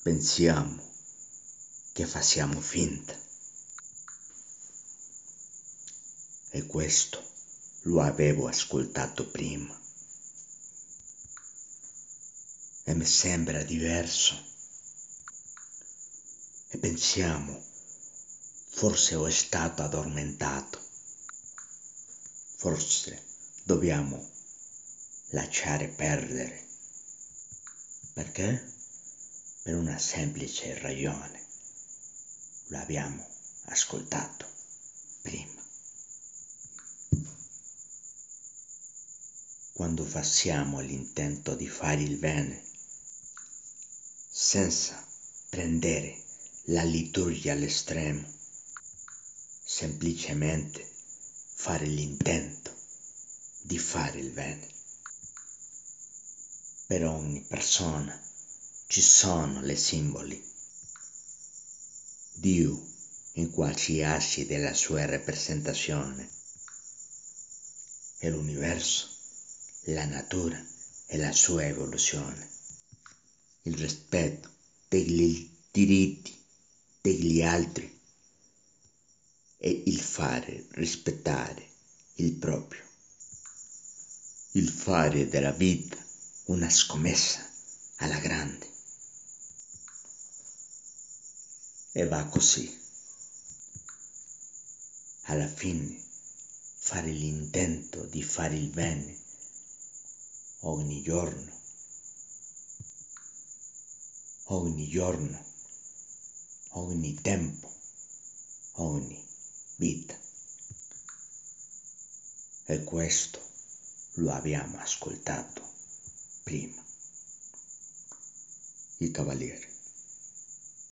pensiamo che facciamo finta. E questo lo avevo ascoltato prima e mi sembra diverso. E pensiamo, forse ho stato addormentato, forse dobbiamo lasciare perdere. Perché? Per una semplice ragione. Lo abbiamo ascoltato prima. Quando facciamo l'intento di fare il bene, senza prendere la liturgia all'estremo, semplicemente fare l'intento di fare il bene. Per ogni persona ci sono le simboli. Dio in qualsiasi della sua rappresentazione e l'universo, la natura e la sua evoluzione, il rispetto dei diritti degli altri e il fare rispettare il proprio, il fare della vita una scommessa alla grande. E va così. Alla fine fare l'intento di fare il bene ogni giorno, ogni tempo, ogni vita. E questo lo abbiamo ascoltato prima. Il Cavaliere.